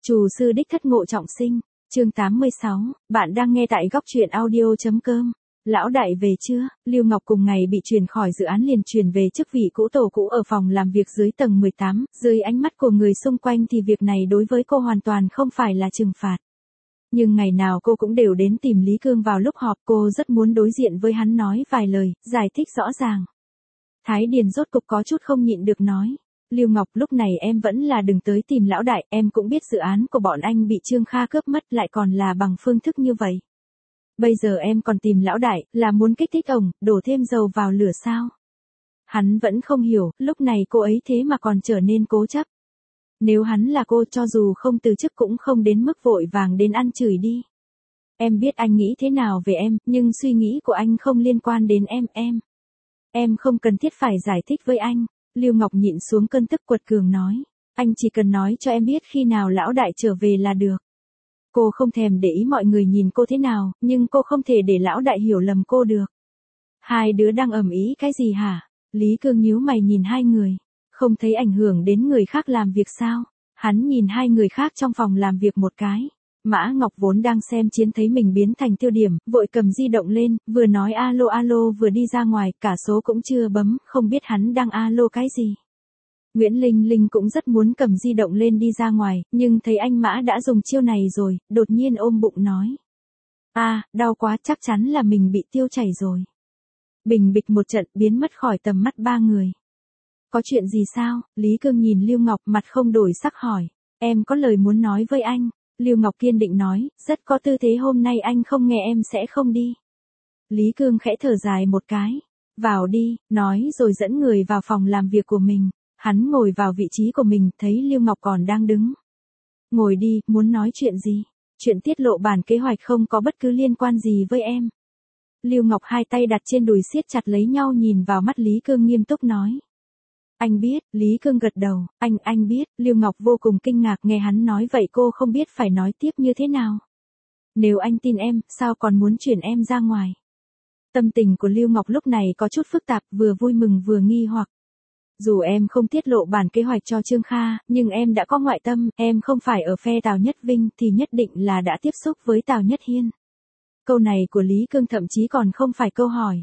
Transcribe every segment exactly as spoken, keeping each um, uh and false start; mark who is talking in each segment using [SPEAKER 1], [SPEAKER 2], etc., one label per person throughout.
[SPEAKER 1] Trù sư đích thất Ngộ Trọng Sinh, chương tám mươi sáu, bạn đang nghe tại góc truyện audio.com. Lão đại về chưa? Lưu Ngọc cùng ngày bị chuyển khỏi dự án liền chuyển về chức vị cũ tổ cũ ở phòng làm việc dưới tầng mười tám, dưới ánh mắt của người xung quanh thì việc này đối với cô hoàn toàn không phải là trừng phạt. Nhưng ngày nào cô cũng đều đến tìm Lý Cương vào lúc họp, cô rất muốn đối diện với hắn nói vài lời, giải thích rõ ràng. Thái Điền rốt cục có chút không nhịn được nói. Lưu Ngọc, lúc này em vẫn là đừng tới tìm lão đại, em cũng biết dự án của bọn anh bị Trương Kha cướp mất lại còn là bằng phương thức như vậy. Bây giờ em còn tìm lão đại, là muốn kích thích ổng, đổ thêm dầu vào lửa sao? Hắn vẫn không hiểu, lúc này cô ấy thế mà còn trở nên cố chấp. Nếu hắn là cô, cho dù không từ chức cũng không đến mức vội vàng đến ăn chửi đi. Em biết anh nghĩ thế nào về em, nhưng suy nghĩ của anh không liên quan đến em, em. Em không cần thiết phải giải thích với anh. Lưu Ngọc nhịn xuống cơn tức quật cường nói. Anh chỉ cần nói cho em biết khi nào lão đại trở về là được. Cô không thèm để ý mọi người nhìn cô thế nào, nhưng cô không thể để lão đại hiểu lầm cô được. Hai đứa đang ầm ĩ cái gì hả? Lý Cương nhíu mày nhìn hai người. Không thấy ảnh hưởng đến người khác làm việc sao? Hắn nhìn hai người khác trong phòng làm việc một cái. Mã Ngọc vốn đang xem chiến thấy mình biến thành tiêu điểm, vội cầm di động lên, vừa nói alo alo vừa đi ra ngoài, cả số cũng chưa bấm, không biết hắn đang alo cái gì. Nguyễn Linh Linh cũng rất muốn cầm di động lên đi ra ngoài, nhưng thấy anh Mã đã dùng chiêu này rồi, đột nhiên ôm bụng nói. À, đau quá, chắc chắn là mình bị tiêu chảy rồi. Bình bịch một trận biến mất khỏi tầm mắt ba người. Có chuyện gì sao? Lý Cương nhìn Lưu Ngọc mặt không đổi sắc hỏi. Em có lời muốn nói với anh. Lưu Ngọc kiên định nói, rất có tư thế hôm nay anh không nghe em sẽ không đi. Lý Cương khẽ thở dài một cái. Vào đi, nói rồi dẫn người vào phòng làm việc của mình. Hắn ngồi vào vị trí của mình, thấy Lưu Ngọc còn đang đứng. Ngồi đi, muốn nói chuyện gì? Chuyện tiết lộ bản kế hoạch không có bất cứ liên quan gì với em. Lưu Ngọc hai tay đặt trên đùi siết chặt lấy nhau nhìn vào mắt Lý Cương nghiêm túc nói. Anh biết, Lý Cương gật đầu, anh, anh biết, Lưu Ngọc vô cùng kinh ngạc nghe hắn nói vậy cô không biết phải nói tiếp như thế nào. Nếu anh tin em, sao còn muốn chuyển em ra ngoài? Tâm tình của Lưu Ngọc lúc này có chút phức tạp, vừa vui mừng vừa nghi hoặc. Dù em không tiết lộ bản kế hoạch cho Trương Kha, nhưng em đã có ngoại tâm, em không phải ở phe Tào Nhất Vinh thì nhất định là đã tiếp xúc với Tào Nhất Hiên. Câu này của Lý Cương thậm chí còn không phải câu hỏi.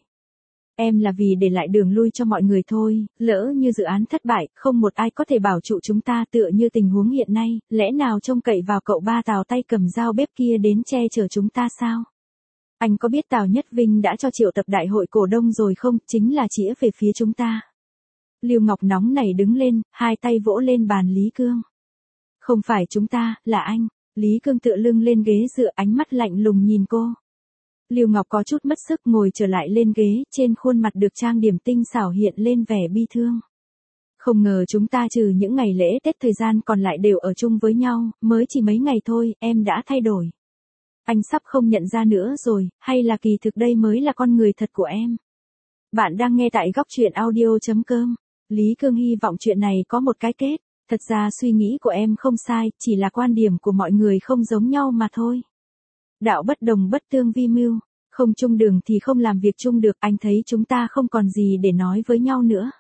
[SPEAKER 1] Em là vì để lại đường lui cho mọi người thôi, lỡ như dự án thất bại, không một ai có thể bảo trụ chúng ta tựa như tình huống hiện nay, lẽ nào trông cậy vào cậu ba Tào tay cầm dao bếp kia đến che chở chúng ta sao? Anh có biết Tào Nhất Vinh đã cho triệu tập đại hội cổ đông rồi không, chính là chĩa về phía chúng ta. Lưu Ngọc nóng nảy đứng lên, hai tay vỗ lên bàn Lý Cương. Không phải chúng ta, là anh. Lý Cương tựa lưng lên ghế dựa ánh mắt lạnh lùng nhìn cô. Lưu Ngọc có chút mất sức ngồi trở lại lên ghế, trên khuôn mặt được trang điểm tinh xảo hiện lên vẻ bi thương. Không ngờ chúng ta trừ những ngày lễ Tết thời gian còn lại đều ở chung với nhau, mới chỉ mấy ngày thôi, em đã thay đổi. Anh sắp không nhận ra nữa rồi, hay là kỳ thực đây mới là con người thật của em. Bạn đang nghe tại góc truyện audio.com. Lý Cương hy vọng chuyện này có một cái kết. Thật ra suy nghĩ của em không sai, chỉ là quan điểm của mọi người không giống nhau mà thôi. Đạo bất đồng bất tương vi mưu, không chung đường thì không làm việc chung được, anh thấy chúng ta không còn gì để nói với nhau nữa.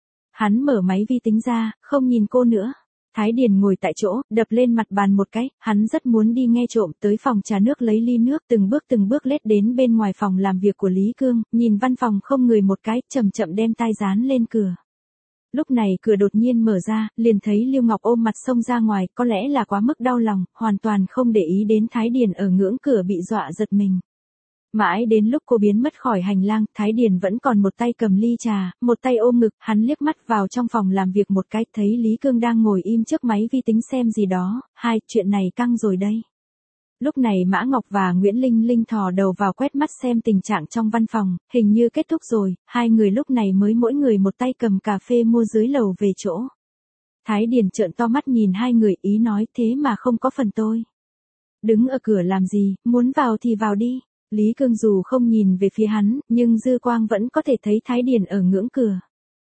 [SPEAKER 1] Hắn mở máy vi tính ra, không nhìn cô nữa. Thái Điền ngồi tại chỗ, đập lên mặt bàn một cái, hắn rất muốn đi nghe trộm, tới phòng trà nước lấy ly nước, từng bước từng bước lết đến bên ngoài phòng làm việc của Lý Cương, nhìn văn phòng không người một cái, chậm chậm đem tai dán lên cửa. Lúc này cửa đột nhiên mở ra, liền thấy Lưu Ngọc ôm mặt xông ra ngoài, có lẽ là quá mức đau lòng, hoàn toàn không để ý đến Thái Điền ở ngưỡng cửa bị dọa giật mình. Mãi đến lúc cô biến mất khỏi hành lang, Thái Điền vẫn còn một tay cầm ly trà, một tay ôm ngực, hắn liếc mắt vào trong phòng làm việc một cái, thấy Lý Cương đang ngồi im trước máy vi tính xem gì đó, hai, chuyện này căng rồi đây. Lúc này Mã Ngọc và Nguyễn Linh Linh thò đầu vào quét mắt xem tình trạng trong văn phòng, hình như kết thúc rồi, hai người lúc này mới mỗi người một tay cầm cà phê mua dưới lầu về chỗ. Thái Điền trợn to mắt nhìn hai người ý nói thế mà không có phần tôi. Đứng ở cửa làm gì, muốn vào thì vào đi. Lý Cương dù không nhìn về phía hắn, nhưng dư quang vẫn có thể thấy Thái Điền ở ngưỡng cửa.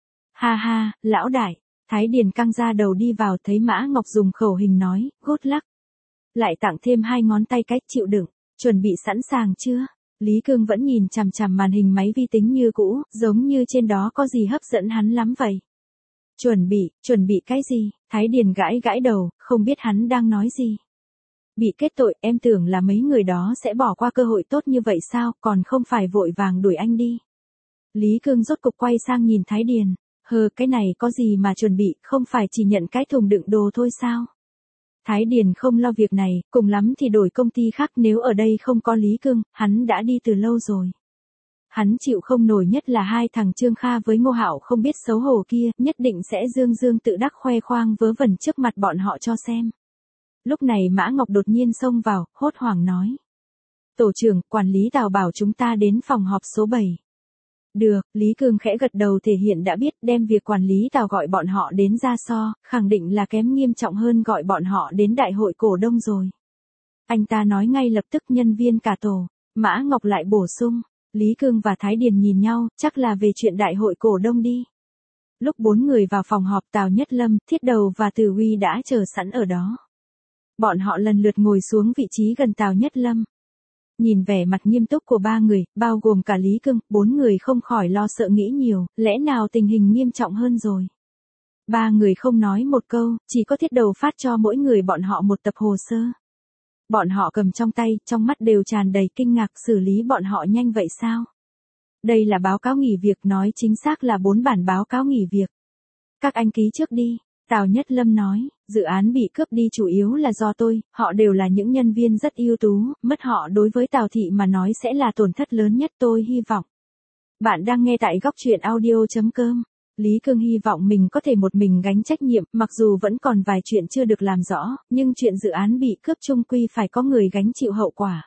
[SPEAKER 1] Ha ha, lão đại. Thái Điền căng ra đầu đi vào thấy Mã Ngọc dùng khẩu hình nói, good luck. Lại tặng thêm hai ngón tay cách chịu đựng, chuẩn bị sẵn sàng chưa? Lý Cương vẫn nhìn chằm chằm màn hình máy vi tính như cũ, giống như trên đó có gì hấp dẫn hắn lắm vậy. Chuẩn bị, chuẩn bị cái gì? Thái Điền gãi gãi đầu, không biết hắn đang nói gì. Bị kết tội, em tưởng là mấy người đó sẽ bỏ qua cơ hội tốt như vậy sao, còn không phải vội vàng đuổi anh đi. Lý Cương rốt cục quay sang nhìn Thái Điền, hờ cái này có gì mà chuẩn bị, không phải chỉ nhận cái thùng đựng đồ thôi sao? Thái Điền không lo việc này, cùng lắm thì đổi công ty khác, nếu ở đây không có Lý Cương, hắn đã đi từ lâu rồi. Hắn chịu không nổi nhất là hai thằng Trương Kha với Ngô Hạo không biết xấu hổ kia, nhất định sẽ dương dương tự đắc khoe khoang vớ vẩn trước mặt bọn họ cho xem. Lúc này Mã Ngọc đột nhiên xông vào, hốt hoảng nói. Tổ trưởng, quản lý Tào bảo chúng ta đến phòng họp số bảy. Được, Lý Cương khẽ gật đầu thể hiện đã biết, đem việc quản lý Tào gọi bọn họ đến ra so, khẳng định là kém nghiêm trọng hơn gọi bọn họ đến đại hội cổ đông rồi. Anh ta nói ngay lập tức nhân viên cả tổ. Mã Ngọc lại bổ sung. Lý Cương và Thái Điền nhìn nhau, chắc là về chuyện đại hội cổ đông đi. Lúc bốn người vào phòng họp, Tào Nhất Lâm, Thiết Đầu và Từ Uy đã chờ sẵn ở đó. Bọn họ lần lượt ngồi xuống vị trí gần Tào Nhất Lâm. Nhìn vẻ mặt nghiêm túc của ba người, bao gồm cả Lý Cương, bốn người không khỏi lo sợ nghĩ nhiều, lẽ nào tình hình nghiêm trọng hơn rồi. Ba người không nói một câu, chỉ có Thiết Đầu phát cho mỗi người bọn họ một tập hồ sơ. Bọn họ cầm trong tay, trong mắt đều tràn đầy kinh ngạc, xử lý bọn họ nhanh vậy sao? Đây là báo cáo nghỉ việc, nói chính xác là bốn bản báo cáo nghỉ việc. Các anh ký trước đi, Tào Nhất Lâm nói, dự án bị cướp đi chủ yếu là do tôi, họ đều là những nhân viên rất ưu tú, mất họ đối với Tào Thị mà nói sẽ là tổn thất lớn nhất, tôi hy vọng. Bạn đang nghe tại góc truyện audio chấm com. Lý Cương hy vọng mình có thể một mình gánh trách nhiệm, mặc dù vẫn còn vài chuyện chưa được làm rõ, nhưng chuyện dự án bị cướp chung quy phải có người gánh chịu hậu quả.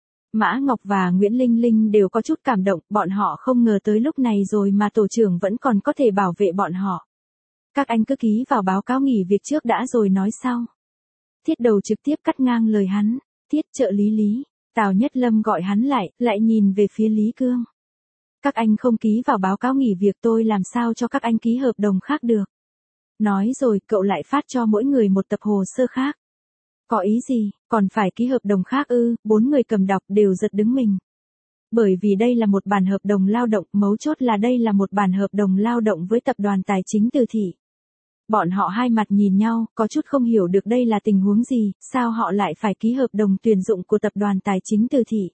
[SPEAKER 1] Mã Ngọc và Nguyễn Linh Linh đều có chút cảm động, bọn họ không ngờ tới lúc này rồi mà tổ trưởng vẫn còn có thể bảo vệ bọn họ. Các anh cứ ký vào báo cáo nghỉ việc trước đã rồi nói sau. Thiết Đầu trực tiếp cắt ngang lời hắn, Thiết trợ lý Lý, Tào Nhất Lâm gọi hắn lại, lại nhìn về phía Lý Cương. Các anh không ký vào báo cáo nghỉ việc tôi làm sao cho các anh ký hợp đồng khác được. Nói rồi cậu lại phát cho mỗi người một tập hồ sơ khác. Có ý gì, còn phải ký hợp đồng khác ư, bốn người cầm đọc đều giật đứng mình. Bởi vì đây là một bản hợp đồng lao động, mấu chốt là đây là một bản hợp đồng lao động với tập đoàn tài chính Từ Thị. Bọn họ hai mặt nhìn nhau, có chút không hiểu được đây là tình huống gì, sao họ lại phải ký hợp đồng tuyển dụng của tập đoàn tài chính Từ Thị.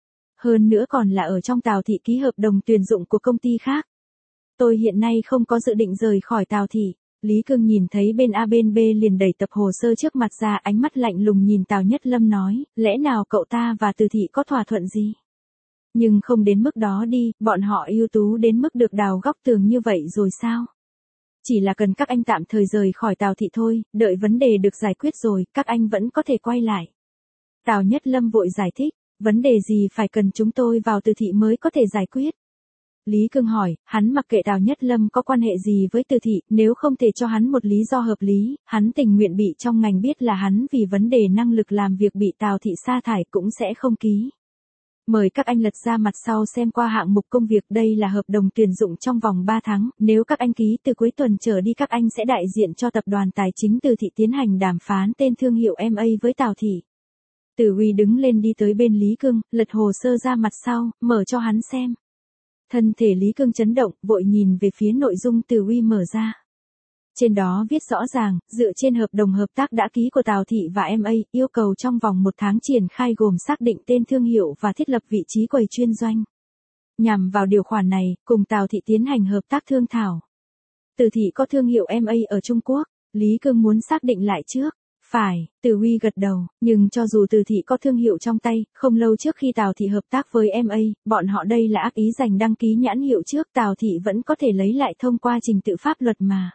[SPEAKER 1] Hơn nữa còn là ở trong Tào Thị ký hợp đồng tuyển dụng của công ty khác. Tôi hiện nay không có dự định rời khỏi Tào Thị. Lý Cương nhìn thấy bên A bên B liền đẩy tập hồ sơ trước mặt ra, ánh mắt lạnh lùng nhìn Tào Nhất Lâm nói, lẽ nào cậu ta và Từ Thị có thỏa thuận gì? Nhưng không đến mức đó đi, bọn họ ưu tú đến mức được đào góc tường như vậy rồi sao? Chỉ là cần các anh tạm thời rời khỏi Tào Thị thôi, đợi vấn đề được giải quyết rồi, các anh vẫn có thể quay lại. Tào Nhất Lâm vội giải thích, vấn đề gì phải cần chúng tôi vào Từ Thị mới có thể giải quyết? Lý Cương hỏi, hắn mặc kệ Tào Nhất Lâm có quan hệ gì với Từ Thị, nếu không thể cho hắn một lý do hợp lý, hắn tình nguyện bị trong ngành biết là hắn vì vấn đề năng lực làm việc bị Tào Thị sa thải cũng sẽ không ký. Mời các anh lật ra mặt sau xem qua hạng mục công việc, đây là hợp đồng tuyển dụng trong vòng ba tháng, nếu các anh ký từ cuối tuần trở đi các anh sẽ đại diện cho tập đoàn tài chính Từ Thị tiến hành đàm phán tên thương hiệu em a với Tào Thị. Từ Uy đứng lên đi tới bên Lý Cương, lật hồ sơ ra mặt sau, mở cho hắn xem. Thân thể Lý Cương chấn động, vội nhìn về phía nội dung Từ Uy mở ra. Trên đó viết rõ ràng, dựa trên hợp đồng hợp tác đã ký của Tào Thị và em a, yêu cầu trong vòng một tháng triển khai gồm xác định tên thương hiệu và thiết lập vị trí quầy chuyên doanh. Nhằm vào điều khoản này, cùng Tào Thị tiến hành hợp tác thương thảo. Từ Thị có thương hiệu em a ở Trung Quốc, Lý Cương muốn xác định lại trước. Phải, Từ Uy gật đầu, nhưng cho dù Từ Thị có thương hiệu trong tay, không lâu trước khi Tào Thị hợp tác với em a, bọn họ đây là ác ý giành đăng ký nhãn hiệu trước, Tào Thị vẫn có thể lấy lại thông qua trình tự pháp luật mà.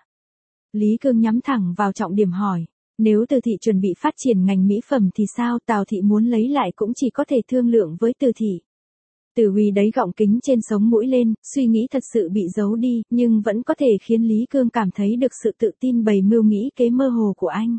[SPEAKER 1] Lý Cương nhắm thẳng vào trọng điểm hỏi, nếu Từ Thị chuẩn bị phát triển ngành mỹ phẩm thì sao, Tào Thị muốn lấy lại cũng chỉ có thể thương lượng với Từ Thị. Từ Uy đấy gọng kính trên sống mũi lên, suy nghĩ thật sự bị giấu đi, nhưng vẫn có thể khiến Lý Cương cảm thấy được sự tự tin bày mưu nghĩ kế mơ hồ của anh.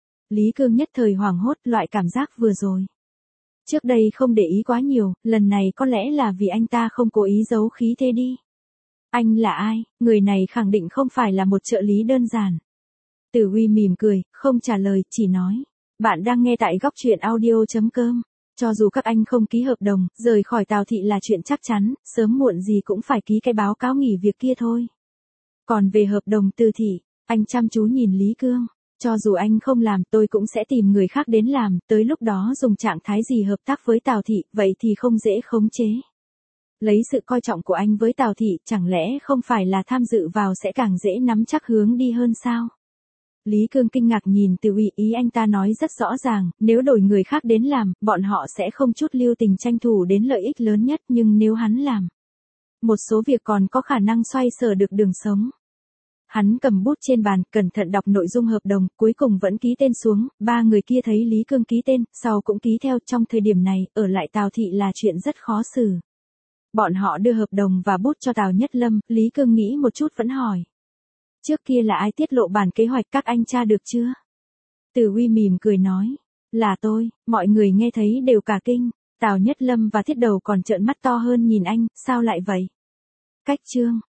[SPEAKER 1] Lý Cương nhất thời hoảng hốt, loại cảm giác vừa rồi. Trước đây không để ý quá nhiều, lần này có lẽ là vì anh ta không cố ý giấu khí thế đi. Anh là ai? Người này khẳng định không phải là một trợ lý đơn giản. Từ Uy mỉm cười, không trả lời, chỉ nói. Bạn đang nghe tại góc truyện audio chấm com. Cho dù các anh không ký hợp đồng, rời khỏi Tào Thị là chuyện chắc chắn, sớm muộn gì cũng phải ký cái báo cáo nghỉ việc kia thôi. Còn về hợp đồng Từ Thị, Anh chăm chú nhìn Lý Cương. Cho dù anh không làm tôi cũng sẽ tìm người khác đến làm, tới lúc đó dùng trạng thái gì hợp tác với Tào Thị, vậy thì không dễ khống chế. Lấy sự coi trọng của anh với Tào Thị, chẳng lẽ không phải là tham dự vào sẽ càng dễ nắm chắc hướng đi hơn sao? Lý Cương kinh ngạc nhìn Từ Uy, ý anh ta nói rất rõ ràng, nếu đổi người khác đến làm, bọn họ sẽ không chút lưu tình tranh thủ đến lợi ích lớn nhất, nhưng nếu hắn làm, một số việc còn có khả năng xoay sở được đường sống. Hắn cầm bút trên bàn, cẩn thận đọc nội dung hợp đồng, cuối cùng vẫn ký tên xuống, ba người kia thấy Lý Cương ký tên, sau cũng ký theo. Trong thời điểm này, ở lại Tào Thị là chuyện rất khó xử. Bọn họ đưa hợp đồng và bút cho Tào Nhất Lâm, Lý Cương nghĩ một chút vẫn hỏi. Trước kia là ai tiết lộ bản kế hoạch, các anh tra được chưa? Từ Uy mỉm cười nói. Là tôi. Mọi người nghe thấy đều cả kinh. Tào Nhất Lâm và Thiết Đầu còn trợn mắt to hơn nhìn anh, sao lại vậy? Cách chương.